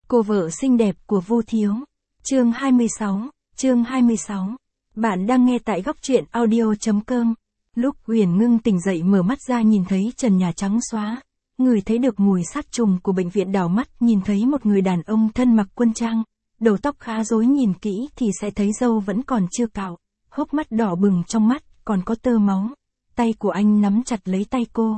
Cô vợ xinh đẹp của Vu Thiếu. Chương 26. Bạn đang nghe tại góc truyện audio.com. Lúc Huyền Ngưng tỉnh dậy mở mắt ra nhìn thấy trần nhà trắng xóa, người thấy được mùi sát trùng của bệnh viện, đảo mắt nhìn thấy một người đàn ông thân mặc quân trang, đầu tóc khá rối, nhìn kỹ thì sẽ thấy râu vẫn còn chưa cạo, hốc mắt đỏ bừng, trong mắt còn có tơ máu. Tay của anh nắm chặt lấy tay cô.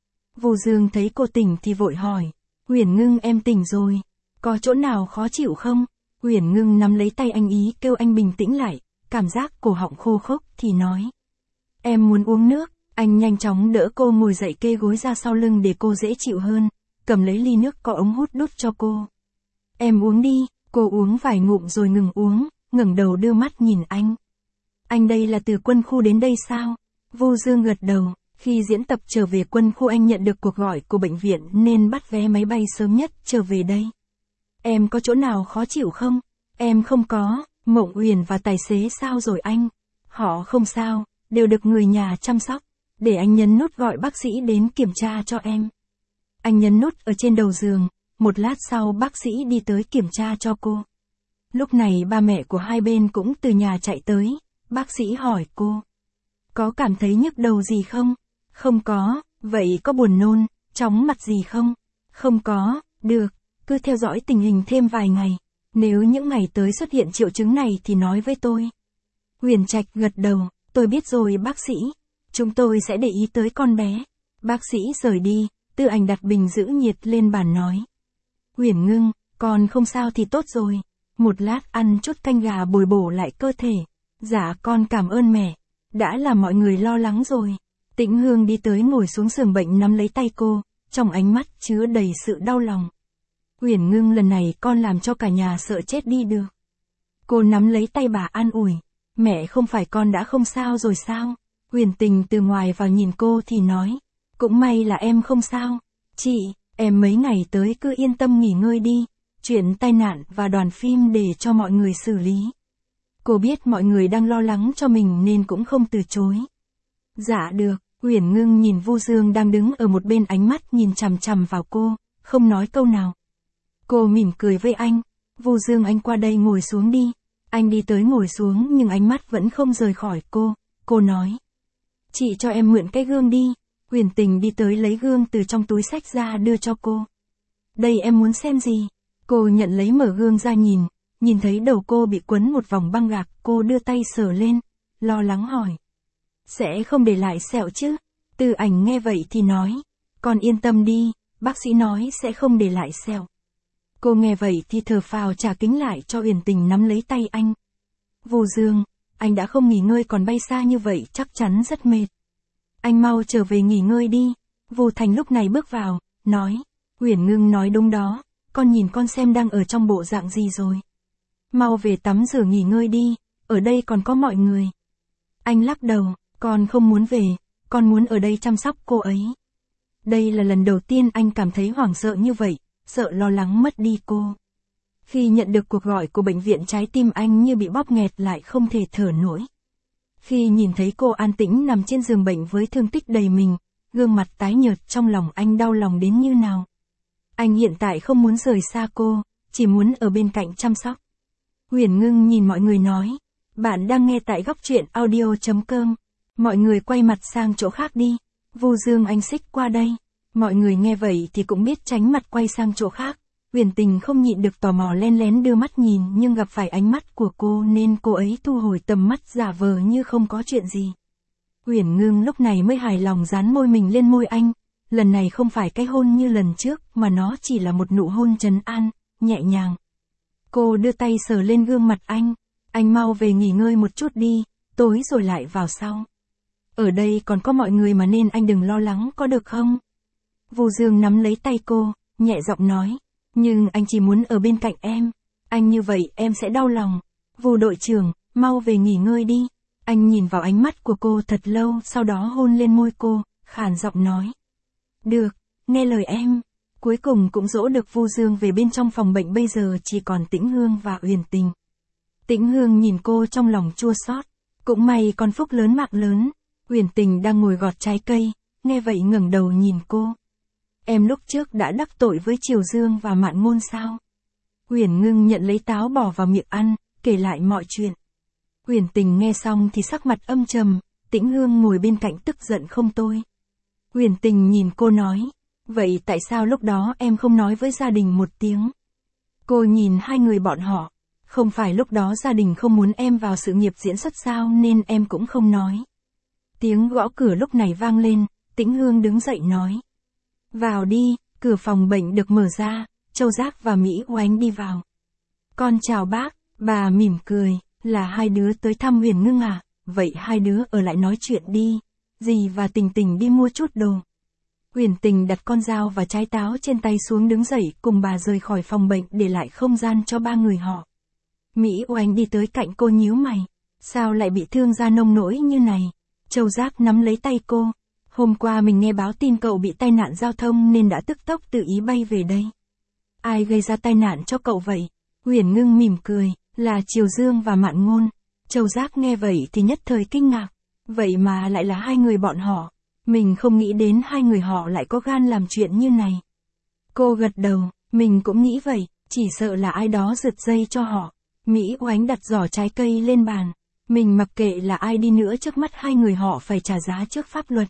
Vu Dương thấy cô tỉnh thì vội hỏi, Huyền Ngưng em tỉnh rồi, có chỗ nào khó chịu không? Huyền Ngưng nắm lấy tay anh, ý kêu anh bình tĩnh lại, cảm giác cổ họng khô khốc thì nói. Em muốn uống nước. Anh nhanh chóng đỡ cô ngồi dậy, kê gối ra sau lưng để cô dễ chịu hơn, cầm lấy ly nước có ống hút đút cho cô. Em uống đi. Cô uống vài ngụm rồi ngừng uống, ngẩng đầu đưa mắt nhìn anh. Anh đây là từ quân khu đến đây sao? Vu Dương gật đầu, khi diễn tập trở về quân khu anh nhận được cuộc gọi của bệnh viện nên bắt vé máy bay sớm nhất trở về đây. Em có chỗ nào khó chịu không? Em không có. Mộng Uyển và tài xế sao rồi anh? Họ không sao, đều được người nhà chăm sóc. Để anh nhấn nút gọi bác sĩ đến kiểm tra cho em. Anh nhấn nút ở trên đầu giường, một lát sau bác sĩ đi tới kiểm tra cho cô. Lúc này ba mẹ của hai bên cũng từ nhà chạy tới, bác sĩ hỏi cô. Có cảm thấy nhức đầu gì không? Không có. Vậy có buồn nôn, chóng mặt gì không? Không có. Được, cứ theo dõi tình hình thêm vài ngày. Nếu những ngày tới xuất hiện triệu chứng này thì nói với tôi. Huyền Trạch gật đầu, tôi biết rồi bác sĩ. Chúng tôi sẽ để ý tới con bé. Bác sĩ rời đi, Tư Ảnh đặt bình giữ nhiệt lên bàn nói. Huyền Ngưng, con không sao thì tốt rồi. Một lát ăn chút canh gà bồi bổ lại cơ thể. Dạ con cảm ơn mẹ. Đã làm mọi người lo lắng rồi. Tĩnh Hương đi tới ngồi xuống giường bệnh nắm lấy tay cô, trong ánh mắt chứa đầy sự đau lòng. Huyền Ngưng, lần này con làm cho cả nhà sợ chết đi được. Cô nắm lấy tay bà an ủi. Mẹ, không phải con đã không sao rồi sao? Huyền Tình từ ngoài vào nhìn cô thì nói. Cũng may là em không sao. Chị, em mấy ngày tới cứ yên tâm nghỉ ngơi đi. Chuyện tai nạn và đoàn phim để cho mọi người xử lý. Cô biết mọi người đang lo lắng cho mình nên cũng không từ chối. Dạ được. Huyền Ngưng nhìn Vu Dương đang đứng ở một bên, ánh mắt nhìn chằm chằm vào cô, không nói câu nào. Cô mỉm cười với anh. Vu Dương, anh qua đây ngồi xuống đi. Anh đi tới ngồi xuống nhưng ánh mắt vẫn không rời khỏi cô. Cô nói. Chị cho em mượn cái gương đi. Huyền Tình đi tới lấy gương từ trong túi xách ra đưa cho cô. Đây em muốn xem gì? Cô nhận lấy mở gương ra nhìn thấy đầu cô bị quấn một vòng băng gạc, cô đưa tay sờ lên, lo lắng hỏi. Sẽ không để lại sẹo chứ? Tư Ảnh nghe vậy thì nói. Con yên tâm đi, bác sĩ nói sẽ không để lại sẹo. Cô nghe vậy thì thở phào trả kính lại cho Huyền Tình nắm lấy tay anh. Vu Dương, anh đã không nghỉ ngơi còn bay xa như vậy chắc chắn rất mệt. Anh mau trở về nghỉ ngơi đi. Vu Thành lúc này bước vào, nói. Huyền Ngưng nói đúng đó, con nhìn con xem đang ở trong bộ dạng gì rồi. Mau về tắm rửa nghỉ ngơi đi, ở đây còn có mọi người. Anh lắc đầu, con không muốn về, con muốn ở đây chăm sóc cô ấy. Đây là lần đầu tiên anh cảm thấy hoảng sợ như vậy, sợ lo lắng mất đi cô. Khi nhận được cuộc gọi của bệnh viện, trái tim anh như bị bóp nghẹt lại, không thể thở nổi. Khi nhìn thấy cô an tĩnh nằm trên giường bệnh với thương tích đầy mình, gương mặt tái nhợt, trong lòng anh đau lòng đến như nào. Anh hiện tại không muốn rời xa cô, chỉ muốn ở bên cạnh chăm sóc. Huyền Ngưng nhìn mọi người nói. Bạn đang nghe tại góc truyện audio.com. Mọi người quay mặt sang chỗ khác đi. Vu Dương, anh xích qua đây. Mọi người nghe vậy thì cũng biết tránh mặt quay sang chỗ khác. Huyền Tình không nhịn được tò mò len lén đưa mắt nhìn, nhưng gặp phải ánh mắt của cô nên cô ấy thu hồi tầm mắt, giả vờ như không có chuyện gì. Huyền Ngưng lúc này mới hài lòng dán môi mình lên môi anh. Lần này không phải cái hôn như lần trước mà nó chỉ là một nụ hôn trấn an, nhẹ nhàng. Cô đưa tay sờ lên gương mặt anh. Anh mau về nghỉ ngơi một chút đi, tối rồi lại vào sau. Ở đây còn có mọi người mà nên anh đừng lo lắng có được không? Vu Dương nắm lấy tay cô, nhẹ giọng nói. Nhưng anh chỉ muốn ở bên cạnh em. Anh như vậy em sẽ đau lòng. Vu đội trưởng, mau về nghỉ ngơi đi. Anh nhìn vào ánh mắt của cô thật lâu, sau đó hôn lên môi cô, khàn giọng nói. Được, nghe lời em. Cuối cùng cũng dỗ được Vu Dương về bên trong phòng bệnh, bây giờ chỉ còn Tĩnh Hương và Huyền Tình. Tĩnh Hương nhìn cô trong lòng chua xót. Cũng may con phúc lớn mạng lớn. Huyền Tình đang ngồi gọt trái cây, nghe vậy ngẩng đầu nhìn cô. Em lúc trước đã đắc tội với Triều Dương và Mạn Ngôn sao? Uyển Ngưng nhận lấy táo bỏ vào miệng ăn, kể lại mọi chuyện. Uyển Tình nghe xong thì sắc mặt âm trầm, Tĩnh Hương ngồi bên cạnh tức giận không thôi. Uyển Tình nhìn cô nói, vậy tại sao lúc đó em không nói với gia đình một tiếng? Cô nhìn hai người bọn họ, không phải lúc đó gia đình không muốn em vào sự nghiệp diễn xuất sao nên em cũng không nói. Tiếng gõ cửa lúc này vang lên, Tĩnh Hương đứng dậy nói. Vào đi, cửa phòng bệnh được mở ra, Châu Giác và Mỹ Oánh đi vào. Con chào bác, bà mỉm cười, là hai đứa tới thăm Uyển Ngưng à, vậy hai đứa ở lại nói chuyện đi, dì và Tình Tình đi mua chút đồ. Uyển Tình đặt con dao và trái táo trên tay xuống đứng dậy cùng bà rời khỏi phòng bệnh để lại không gian cho ba người họ. Mỹ Oánh đi tới cạnh cô nhíu mày, sao lại bị thương ra nông nỗi như này? Châu Giác nắm lấy tay cô, hôm qua mình nghe báo tin cậu bị tai nạn giao thông nên đã tức tốc tự ý bay về đây. Ai gây ra tai nạn cho cậu vậy? Uyển Ngưng mỉm cười, là Triều Dương và Mạn Ngôn. Châu Giác nghe vậy thì nhất thời kinh ngạc, vậy mà lại là hai người bọn họ. Mình không nghĩ đến hai người họ lại có gan làm chuyện như này. Cô gật đầu, mình cũng nghĩ vậy, chỉ sợ là ai đó giật dây cho họ. Mỹ Oánh đặt giỏ trái cây lên bàn. Mình mặc kệ là ai đi nữa trước mắt hai người họ phải trả giá trước pháp luật.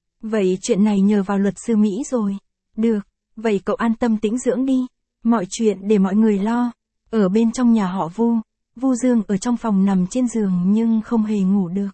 Vậy chuyện này nhờ vào luật sư Mỹ rồi. Được, vậy cậu an tâm tĩnh dưỡng đi. Mọi chuyện để mọi người lo. Ở bên trong nhà họ Vu Dương ở trong phòng nằm trên giường nhưng không hề ngủ được.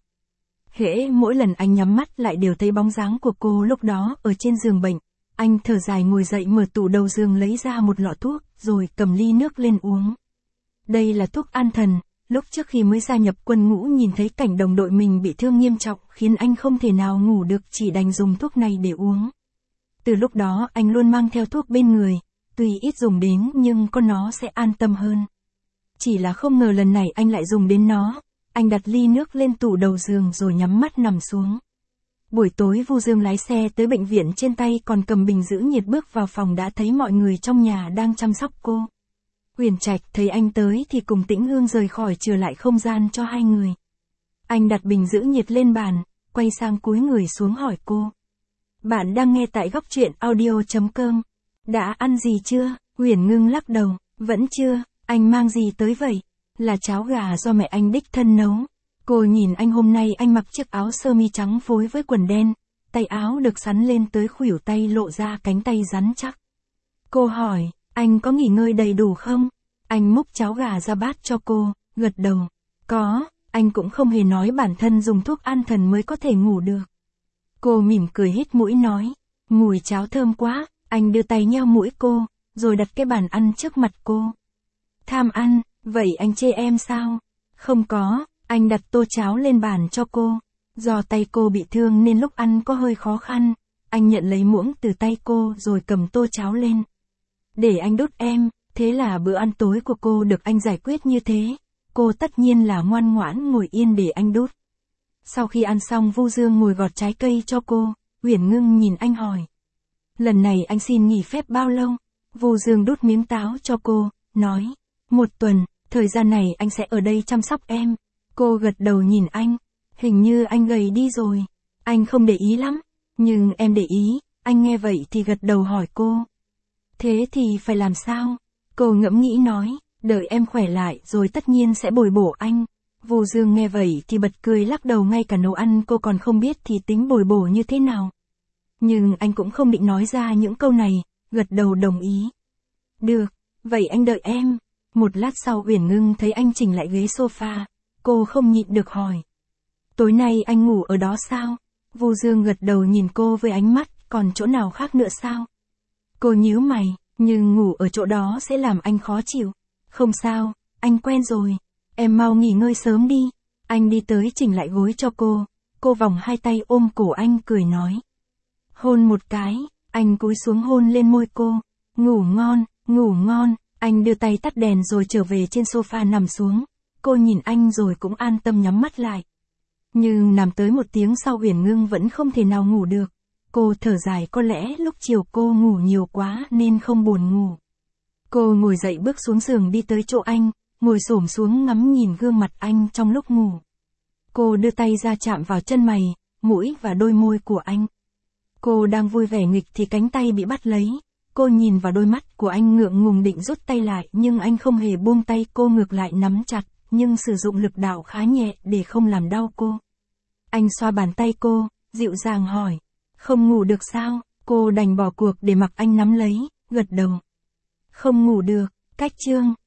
Hễ mỗi lần anh nhắm mắt lại đều thấy bóng dáng của cô lúc đó ở trên giường bệnh. Anh thở dài ngồi dậy mở tủ đầu giường lấy ra một lọ thuốc rồi cầm ly nước lên uống. Đây là thuốc an thần, lúc trước khi mới gia nhập quân ngũ nhìn thấy cảnh đồng đội mình bị thương nghiêm trọng khiến anh không thể nào ngủ được chỉ đành dùng thuốc này để uống. Từ lúc đó anh luôn mang theo thuốc bên người, tuy ít dùng đến nhưng có nó sẽ an tâm hơn. Chỉ là không ngờ lần này anh lại dùng đến nó, anh đặt ly nước lên tủ đầu giường rồi nhắm mắt nằm xuống. Buổi tối Vu Dương lái xe tới bệnh viện trên tay còn cầm bình giữ nhiệt bước vào phòng đã thấy mọi người trong nhà đang chăm sóc cô. Uyển Trạch thấy anh tới thì cùng Tĩnh Hương rời khỏi trở lại không gian cho hai người. Anh đặt bình giữ nhiệt lên bàn, quay sang cúi người xuống hỏi cô. Bạn đang nghe tại góc truyện audio.com. Đã ăn gì chưa? Uyển Ngưng lắc đầu, vẫn chưa, anh mang gì tới vậy? Là cháo gà do mẹ anh đích thân nấu. Cô nhìn anh hôm nay anh mặc chiếc áo sơ mi trắng phối với quần đen, tay áo được xắn lên tới khuỷu tay lộ ra cánh tay rắn chắc. Cô hỏi, anh có nghỉ ngơi đầy đủ không? Anh múc cháo gà ra bát cho cô, gật đầu. Có, anh cũng không hề nói bản thân dùng thuốc an thần mới có thể ngủ được. Cô mỉm cười hít mũi nói, mùi cháo thơm quá, anh đưa tay nheo mũi cô, rồi đặt cái bàn ăn trước mặt cô. Tham ăn, vậy anh chê em sao? Không có, anh đặt tô cháo lên bàn cho cô. Do tay cô bị thương nên lúc ăn có hơi khó khăn, anh nhận lấy muỗng từ tay cô rồi cầm tô cháo lên. Để anh đút em, thế là bữa ăn tối của cô được anh giải quyết như thế. Cô tất nhiên là ngoan ngoãn ngồi yên để anh đút. Sau khi ăn xong Vu Dương ngồi gọt trái cây cho cô, Uyển Ngưng nhìn anh hỏi. Lần này anh xin nghỉ phép bao lâu? Vu Dương đút miếng táo cho cô, nói. 1 tuần, thời gian này anh sẽ ở đây chăm sóc em. Cô gật đầu nhìn anh. Hình như anh gầy đi rồi. Anh không để ý lắm. Nhưng em để ý, anh nghe vậy thì gật đầu hỏi cô. Thế thì phải làm sao? Cô ngẫm nghĩ nói, đợi em khỏe lại rồi tất nhiên sẽ bồi bổ anh. Vu Dương nghe vậy thì bật cười lắc đầu ngay cả nấu ăn cô còn không biết thì tính bồi bổ như thế nào. Nhưng anh cũng không định nói ra những câu này, gật đầu đồng ý. Được, vậy anh đợi em. Một lát sau Uyển Ngưng thấy anh chỉnh lại ghế sofa, cô không nhịn được hỏi. Tối nay anh ngủ ở đó sao? Vu Dương gật đầu nhìn cô với ánh mắt, còn chỗ nào khác nữa sao? Cô nhíu mày, nhưng ngủ ở chỗ đó sẽ làm anh khó chịu. Không sao, anh quen rồi. Em mau nghỉ ngơi sớm đi. Anh đi tới chỉnh lại gối cho cô vòng hai tay ôm cổ anh cười nói. Hôn một cái, anh cúi xuống hôn lên môi cô. Ngủ ngon, ngủ ngon. Anh đưa tay tắt đèn rồi trở về trên sofa nằm xuống. Cô nhìn anh rồi cũng an tâm nhắm mắt lại. Nhưng nằm tới 1 tiếng sau Uyển Ngưng vẫn không thể nào ngủ được. Cô thở dài có lẽ lúc chiều cô ngủ nhiều quá nên không buồn ngủ. Cô ngồi dậy bước xuống giường đi tới chỗ anh, ngồi xổm xuống ngắm nhìn gương mặt anh trong lúc ngủ. Cô đưa tay ra chạm vào chân mày, mũi và đôi môi của anh. Cô đang vui vẻ nghịch thì cánh tay bị bắt lấy. Cô nhìn vào đôi mắt của anh ngượng ngùng định rút tay lại nhưng anh không hề buông tay cô, ngược lại nắm chặt, nhưng sử dụng lực đạo khá nhẹ để không làm đau cô. Anh xoa bàn tay cô, dịu dàng hỏi. Không ngủ được sao? Cô đành bỏ cuộc để mặc anh nắm lấy, gật đầu. Không ngủ được, cách chương.